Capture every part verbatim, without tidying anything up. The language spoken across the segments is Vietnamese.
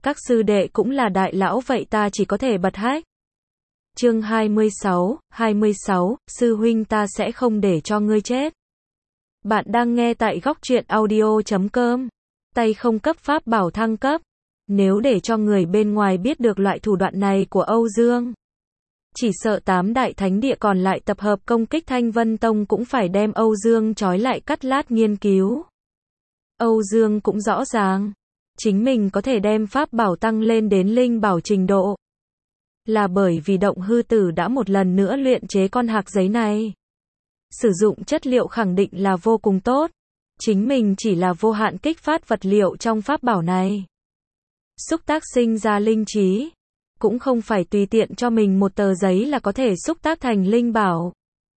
Các sư đệ cũng là đại lão vậy ta chỉ có thể bật hách. Chương hai mươi sáu, hai mươi sáu, sư huynh ta sẽ không để cho ngươi chết. Bạn đang nghe tại góc truyện audio chấm com. Tay không cấp pháp bảo thăng cấp. Nếu để cho người bên ngoài biết được loại thủ đoạn này của Âu Dương, chỉ sợ tám đại thánh địa còn lại tập hợp công kích Thanh Vân Tông cũng phải đem Âu Dương trói lại cắt lát nghiên cứu. Âu Dương cũng rõ ràng, chính mình có thể đem pháp bảo tăng lên đến linh bảo trình độ, là bởi vì Động Hư Tử đã một lần nữa luyện chế con hạc giấy này. Sử dụng chất liệu khẳng định là vô cùng tốt, chính mình chỉ là vô hạn kích phát vật liệu trong pháp bảo này. Xúc tác sinh ra linh trí, cũng không phải tùy tiện cho mình một tờ giấy là có thể xúc tác thành linh bảo.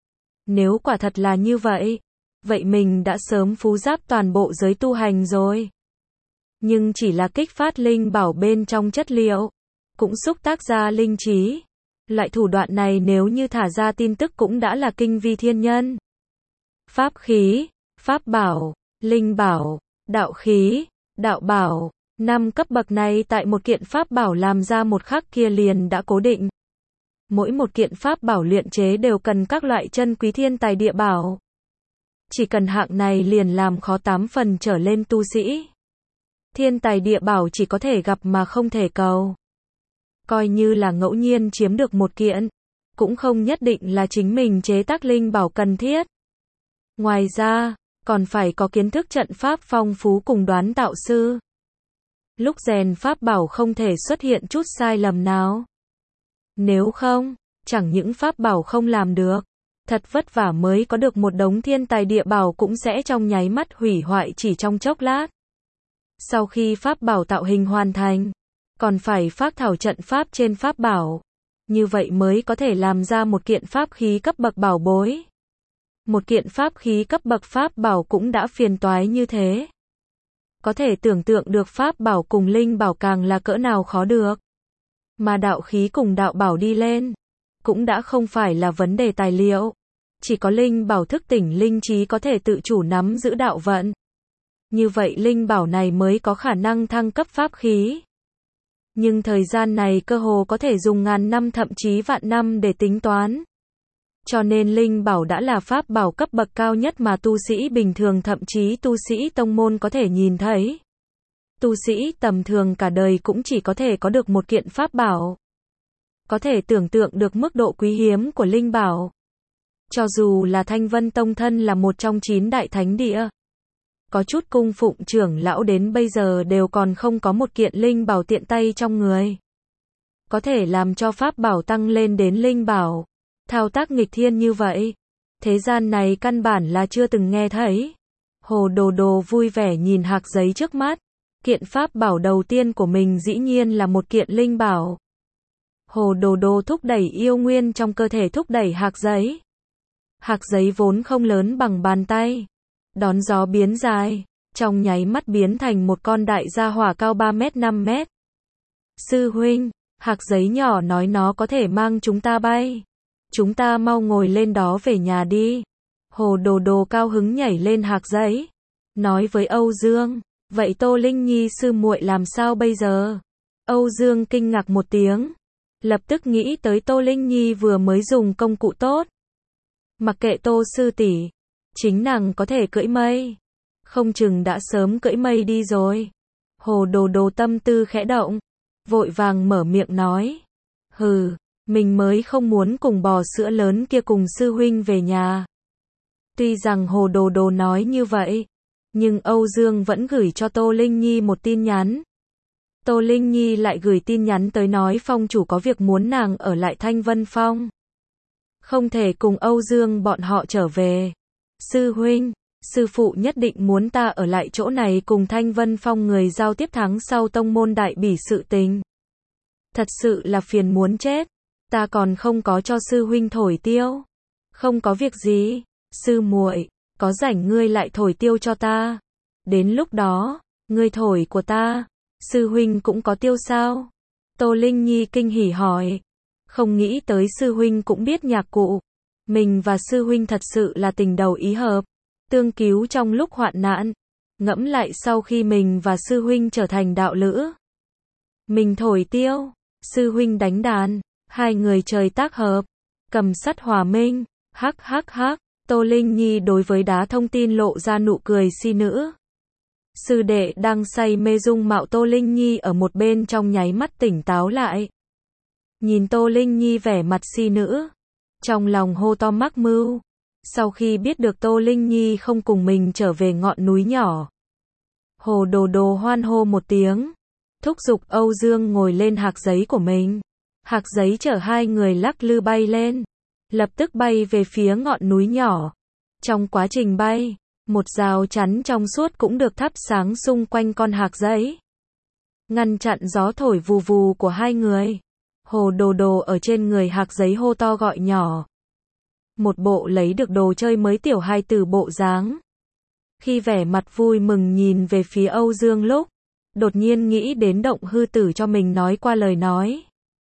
Nếu quả thật là như vậy, vậy mình đã sớm phú giáp toàn bộ giới tu hành rồi. Nhưng chỉ là kích phát linh bảo bên trong chất liệu, cũng xúc tác ra linh trí. Loại thủ đoạn này nếu như thả ra tin tức cũng đã là kinh vi thiên nhân. Pháp khí, pháp bảo, linh bảo, đạo khí, đạo bảo, năm cấp bậc này tại một kiện pháp bảo làm ra một khắc kia liền đã cố định. Mỗi một kiện pháp bảo luyện chế đều cần các loại chân quý thiên tài địa bảo. Chỉ cần hạng này liền làm khó tám phần trở lên tu sĩ. Thiên tài địa bảo chỉ có thể gặp mà không thể cầu. Coi như là ngẫu nhiên chiếm được một kiện, cũng không nhất định là chính mình chế tác linh bảo cần thiết. Ngoài ra, còn phải có kiến thức trận pháp phong phú cùng đoán tạo sư. Lúc rèn pháp bảo không thể xuất hiện chút sai lầm nào. Nếu không, chẳng những pháp bảo không làm được, thật vất vả mới có được một đống thiên tài địa bảo cũng sẽ trong nháy mắt hủy hoại chỉ trong chốc lát. Sau khi pháp bảo tạo hình hoàn thành, còn phải phác thảo trận pháp trên pháp bảo. Như vậy mới có thể làm ra một kiện pháp khí cấp bậc bảo bối. Một kiện pháp khí cấp bậc pháp bảo cũng đã phiền toái như thế. Có thể tưởng tượng được pháp bảo cùng linh bảo càng là cỡ nào khó được. Mà đạo khí cùng đạo bảo đi lên, cũng đã không phải là vấn đề tài liệu. Chỉ có linh bảo thức tỉnh linh trí có thể tự chủ nắm giữ đạo vận. Như vậy linh bảo này mới có khả năng thăng cấp pháp khí. Nhưng thời gian này cơ hồ có thể dùng ngàn năm thậm chí vạn năm để tính toán. Cho nên linh bảo đã là pháp bảo cấp bậc cao nhất mà tu sĩ bình thường thậm chí tu sĩ tông môn có thể nhìn thấy. Tu sĩ tầm thường cả đời cũng chỉ có thể có được một kiện pháp bảo. Có thể tưởng tượng được mức độ quý hiếm của linh bảo. Cho dù là Thanh Vân Tông thân là một trong chín đại thánh địa, có chút cung phụng trưởng lão đến bây giờ đều còn không có một kiện linh bảo tiện tay trong người. Có thể làm cho pháp bảo tăng lên đến linh bảo. Thao tác nghịch thiên như vậy, thế gian này căn bản là chưa từng nghe thấy. Hồ Đồ Đồ vui vẻ nhìn hạc giấy trước mắt. Kiện pháp bảo đầu tiên của mình dĩ nhiên là một kiện linh bảo. Hồ Đồ Đồ thúc đẩy yêu nguyên trong cơ thể thúc đẩy hạc giấy. Hạc giấy vốn không lớn bằng bàn tay, đón gió biến dài, trong nháy mắt biến thành một con đại gia hỏa cao ba mét năm mét. Sư huynh, hạc giấy nhỏ nói nó có thể mang chúng ta bay. Chúng ta mau ngồi lên đó về nhà đi. Hồ Đồ Đồ cao hứng nhảy lên hạc giấy, nói với Âu Dương, vậy Tô Linh Nhi sư muội làm sao bây giờ? Âu Dương kinh ngạc một tiếng, lập tức nghĩ tới Tô Linh Nhi vừa mới dùng công cụ tốt. Mặc kệ Tô sư tỷ, chính nàng có thể cưỡi mây, không chừng đã sớm cưỡi mây đi rồi. Hồ Đồ Đồ tâm tư khẽ động, vội vàng mở miệng nói, hừ, mình mới không muốn cùng bò sữa lớn kia cùng sư huynh về nhà. Tuy rằng Hồ Đồ Đồ nói như vậy, nhưng Âu Dương vẫn gửi cho Tô Linh Nhi một tin nhắn. Tô Linh Nhi lại gửi tin nhắn tới nói phong chủ có việc muốn nàng ở lại Thanh Vân Phong. Không thể cùng Âu Dương bọn họ trở về. Sư huynh, sư phụ nhất định muốn ta ở lại chỗ này cùng Thanh Vân Phong người giao tiếp tháng sau tông môn đại bỉ sự tình. Thật sự là phiền muốn chết. Ta còn không có cho sư huynh thổi tiêu. Không có việc gì, sư muội, có rảnh ngươi lại thổi tiêu cho ta. Đến lúc đó, ngươi thổi của ta, sư huynh cũng có tiêu sao? Tô Linh Nhi kinh hỉ hỏi. Không nghĩ tới sư huynh cũng biết nhạc cụ. Mình và sư huynh thật sự là tình đầu ý hợp, tương cứu trong lúc hoạn nạn. Ngẫm lại sau khi mình và sư huynh trở thành đạo lữ, mình thổi tiêu, sư huynh đánh đàn, hai người trời tác hợp, cầm sắt hòa minh, hắc hắc hắc, Tô Linh Nhi đối với đá thông tin lộ ra nụ cười si nữ. Sư đệ đang say mê dung mạo Tô Linh Nhi ở một bên trong nháy mắt tỉnh táo lại. Nhìn Tô Linh Nhi vẻ mặt si nữ, trong lòng hô to mắc mưu. Sau khi biết được Tô Linh Nhi không cùng mình trở về ngọn núi nhỏ, Hồ Đồ Đồ hoan hô một tiếng, thúc giục Âu Dương ngồi lên hạc giấy của mình. Hạc giấy chở hai người lắc lư bay lên, lập tức bay về phía ngọn núi nhỏ. Trong quá trình bay, một rào chắn trong suốt cũng được thắp sáng xung quanh con hạc giấy, ngăn chặn gió thổi vù vù của hai người. Hồ Đồ Đồ ở trên người hạc giấy hô to gọi nhỏ, một bộ lấy được đồ chơi mới tiểu hài tử bộ dáng. Khi vẻ mặt vui mừng nhìn về phía Âu Dương lúc, đột nhiên nghĩ đến Động Hư Tử cho mình nói qua lời nói.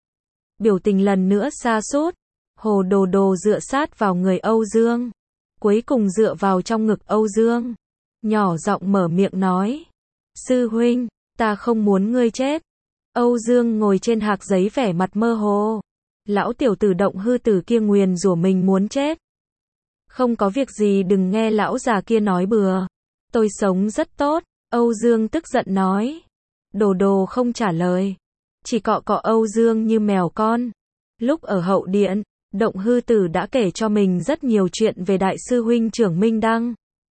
Biểu tình lần nữa sa sút, Hồ Đồ Đồ dựa sát vào người Âu Dương, cuối cùng dựa vào trong ngực Âu Dương, nhỏ giọng mở miệng nói, sư huynh, ta không muốn ngươi chết. Âu Dương ngồi trên hạc giấy vẻ mặt mơ hồ, lão tiểu tử Động Hư Tử kia nguyền rủa mình muốn chết. Không có việc gì đừng nghe lão già kia nói bừa, tôi sống rất tốt. Âu Dương tức giận nói. Đồ Đồ không trả lời, chỉ cọ cọ Âu Dương như mèo con. Lúc ở hậu điện, Động Hư Tử đã kể cho mình rất nhiều chuyện về đại sư huynh Trường Minh Đăng.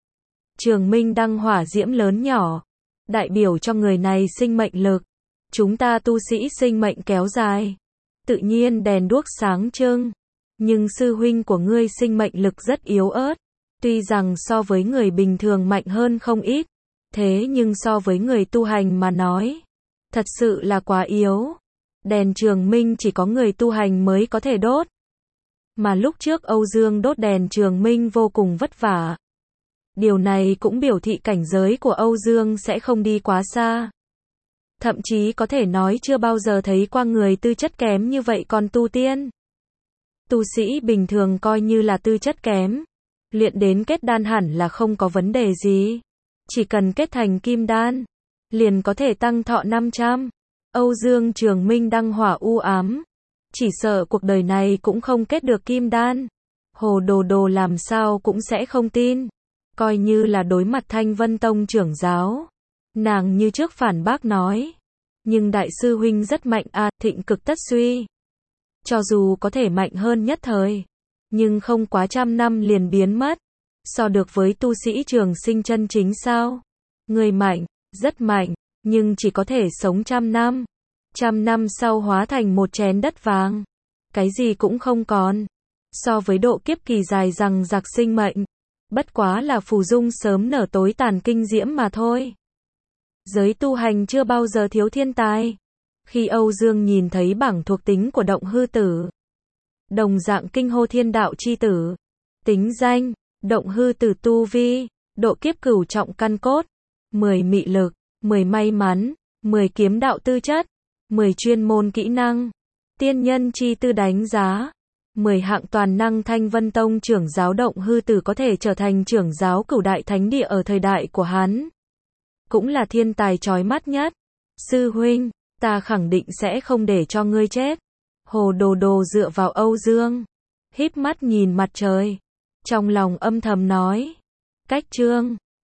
Trường Minh Đăng hỏa diễm lớn nhỏ, đại biểu cho người này sinh mệnh lực. Chúng ta tu sĩ sinh mệnh kéo dài, tự nhiên đèn đuốc sáng trưng. Nhưng sư huynh của ngươi sinh mệnh lực rất yếu ớt, tuy rằng so với người bình thường mạnh hơn không ít, thế nhưng so với người tu hành mà nói, thật sự là quá yếu. Đèn Trường Minh chỉ có người tu hành mới có thể đốt. Mà lúc trước Âu Dương đốt đèn Trường Minh vô cùng vất vả. Điều này cũng biểu thị cảnh giới của Âu Dương sẽ không đi quá xa. Thậm chí có thể nói chưa bao giờ thấy qua người tư chất kém như vậy còn tu tiên. Tu sĩ bình thường coi như là tư chất kém, luyện đến kết đan hẳn là không có vấn đề gì. Chỉ cần kết thành kim đan, liền có thể tăng thọ năm trăm. Âu Dương Trường Minh Đăng hỏa u ám, chỉ sợ cuộc đời này cũng không kết được kim đan. Hồ Đồ Đồ làm sao cũng sẽ không tin. Coi như là đối mặt Thanh Vân Tông trưởng giáo, nàng như trước phản bác nói, nhưng đại sư huynh rất mạnh à, thịnh cực tất suy. Cho dù có thể mạnh hơn nhất thời, nhưng không quá trăm năm liền biến mất. So được với tu sĩ trường sinh chân chính sao? Người mạnh, rất mạnh, nhưng chỉ có thể sống trăm năm. Trăm năm sau hóa thành một chén đất vàng. Cái gì cũng không còn. So với độ kiếp kỳ dài rằng giặc sinh mệnh, bất quá là phù dung sớm nở tối tàn kinh diễm mà thôi. Giới tu hành chưa bao giờ thiếu thiên tài. Khi Âu Dương nhìn thấy bảng thuộc tính của Động Hư Tử, đồng dạng kinh hô thiên đạo chi tử. Tính danh, Động Hư Tử tu vi, độ kiếp cửu trọng căn cốt, mười mị lực, mười may mắn, mười kiếm đạo tư chất, mười chuyên môn kỹ năng, tiên nhân chi tư đánh giá, mười hạng toàn năng. Thanh Vân Tông trưởng giáo Động Hư Tử có thể trở thành trưởng giáo cửu đại thánh địa ở thời đại của hắn, cũng là thiên tài chói mắt nhất. Sư huynh, ta khẳng định sẽ không để cho ngươi chết. Hồ Đồ Đồ dựa vào Âu Dương, híp mắt nhìn mặt trời, trong lòng âm thầm nói. Cách chương